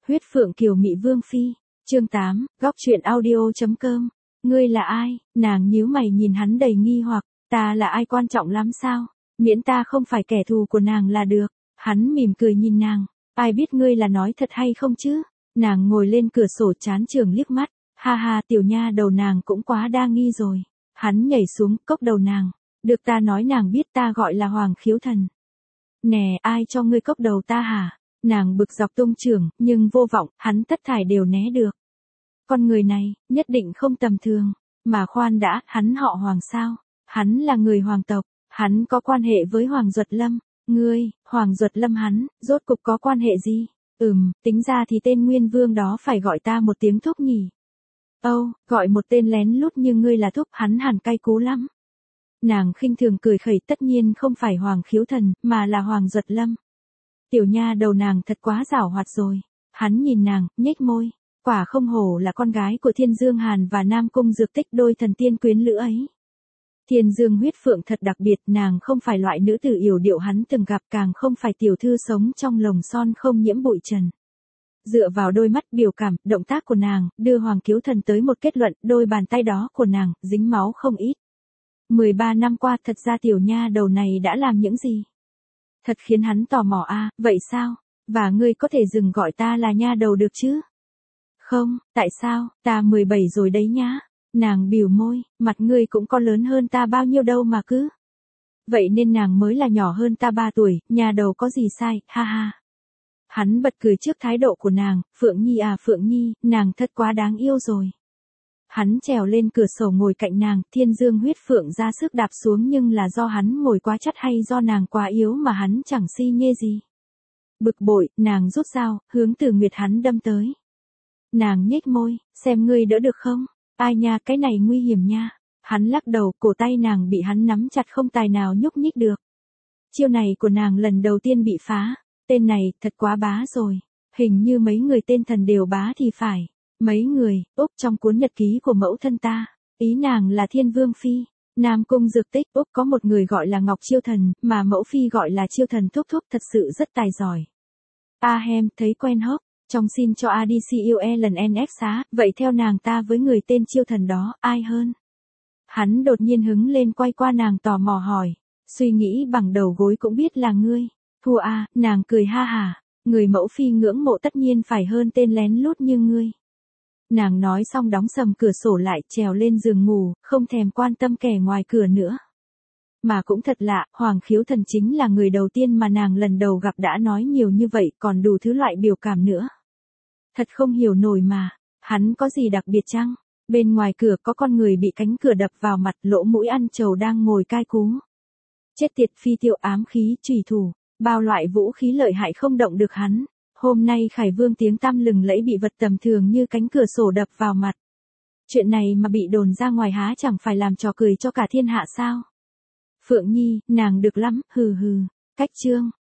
Huyết Phượng Kiều Mị Vương Phi, chương 8, góc truyện audio.com. Ngươi là ai? Nàng nhíu mày nhìn hắn đầy nghi hoặc, ta là ai quan trọng lắm sao? Miễn ta không phải kẻ thù của nàng là được. Hắn mỉm cười nhìn nàng, ai biết ngươi là nói thật hay không chứ? Nàng ngồi lên cửa sổ chán trường liếc mắt, ha ha, tiểu nha đầu nàng cũng quá đa nghi rồi. Hắn nhảy xuống cốc đầu nàng, được ta nói nàng biết ta gọi là Hoàng Khiếu Thần. Nè, ai cho ngươi cốc đầu ta hả? Nàng bực dọc tung trưởng, nhưng vô vọng, hắn tất thải đều né được. Con người này, nhất định không tầm thường. Mà khoan đã, hắn họ Hoàng sao? Hắn là người hoàng tộc, hắn có quan hệ với Hoàng Duật Lâm. Ngươi, Hoàng Duật Lâm hắn, rốt cục có quan hệ gì? Tính ra thì tên Nguyên Vương đó phải gọi ta một tiếng thúc nhỉ. Âu, gọi một tên lén lút như ngươi là thúc, hắn hẳn cay cú lắm. Nàng khinh thường cười khẩy, tất nhiên không phải Hoàng Khiếu Thần, mà là Hoàng Duật Lâm. Tiểu nha đầu nàng thật quá giảo hoạt rồi. Hắn nhìn nàng, nhếch môi, quả không hổ là con gái của Thiên Dương Hàn và Nam Cung Dược Tích, đôi thần tiên quyến lữ ấy. Thiên Dương huyết phượng thật đặc biệt, nàng không phải loại nữ tử yểu điệu hắn từng gặp, càng không phải tiểu thư sống trong lồng son không nhiễm bụi trần. Dựa vào đôi mắt, biểu cảm, động tác của nàng, đưa Hoàng Khiếu Thần tới một kết luận, đôi bàn tay đó của nàng, dính máu không ít. 13 năm qua thật ra tiểu nha đầu này đã làm những gì? Thật khiến hắn tò mò à, vậy sao? Và ngươi có thể dừng gọi ta là nha đầu được chứ? Không, tại sao, ta 17 rồi đấy nhá. Nàng bĩu môi, mặt ngươi cũng có lớn hơn ta bao nhiêu đâu mà cứ. Vậy nên nàng mới là nhỏ hơn ta 3 tuổi, nha đầu có gì sai, ha ha. Hắn bật cười trước thái độ của nàng, Phượng Nhi à Phượng Nhi, nàng thật quá đáng yêu rồi. Hắn trèo lên cửa sổ ngồi cạnh nàng, Thiên Dương huyết phượng ra sức đạp xuống, nhưng là do hắn ngồi quá chắc hay do nàng quá yếu mà hắn chẳng si nhê gì. Bực bội, nàng rút dao, hướng Từ Nguyệt hắn đâm tới. Nàng nhếch môi, xem ngươi đỡ được không? Ai nha, cái này nguy hiểm nha. Hắn lắc đầu, cổ tay nàng bị hắn nắm chặt không tài nào nhúc nhích được. Chiêu này của nàng lần đầu tiên bị phá. Tên này, thật quá bá rồi. Hình như mấy người tên thần đều bá thì phải. Mấy người, Úc trong cuốn nhật ký của mẫu thân ta. Ý nàng là Thiên Vương Phi. Nam Cung Dược Tích, Úc có một người gọi là Ngọc Chiêu Thần, mà mẫu phi gọi là Chiêu Thần thúc thúc, thật sự rất tài giỏi. Ahem, thấy quen hốc. Trong xin cho ADCUE lần NX xá, vậy theo nàng ta với người tên Chiêu Thần đó, ai hơn? Hắn đột nhiên hứng lên quay qua nàng tò mò hỏi. Suy nghĩ bằng đầu gối cũng biết là ngươi. Thua à, nàng cười ha hả. Người mẫu phi ngưỡng mộ tất nhiên phải hơn tên lén lút như ngươi. Nàng nói xong đóng sầm cửa sổ lại, trèo lên giường ngủ, không thèm quan tâm kẻ ngoài cửa nữa. Mà cũng thật lạ, Hoàng Khiếu Thần chính là người đầu tiên mà nàng lần đầu gặp đã nói nhiều như vậy, còn đủ thứ loại biểu cảm nữa. Thật không hiểu nổi mà, hắn có gì đặc biệt chăng? Bên ngoài cửa có con người bị cánh cửa đập vào mặt, lỗ mũi ăn trầu đang ngồi cai cú. Chết tiệt, phi tiêu, ám khí, chủy thủ, bao loại vũ khí lợi hại không động được hắn. Hôm nay Khải Vương tiếng tăm lừng lẫy bị vật tầm thường như cánh cửa sổ đập vào mặt. Chuyện này mà bị đồn ra ngoài há chẳng phải làm trò cười cho cả thiên hạ sao? Phượng Nhi, nàng được lắm, hừ hừ. Cách chương,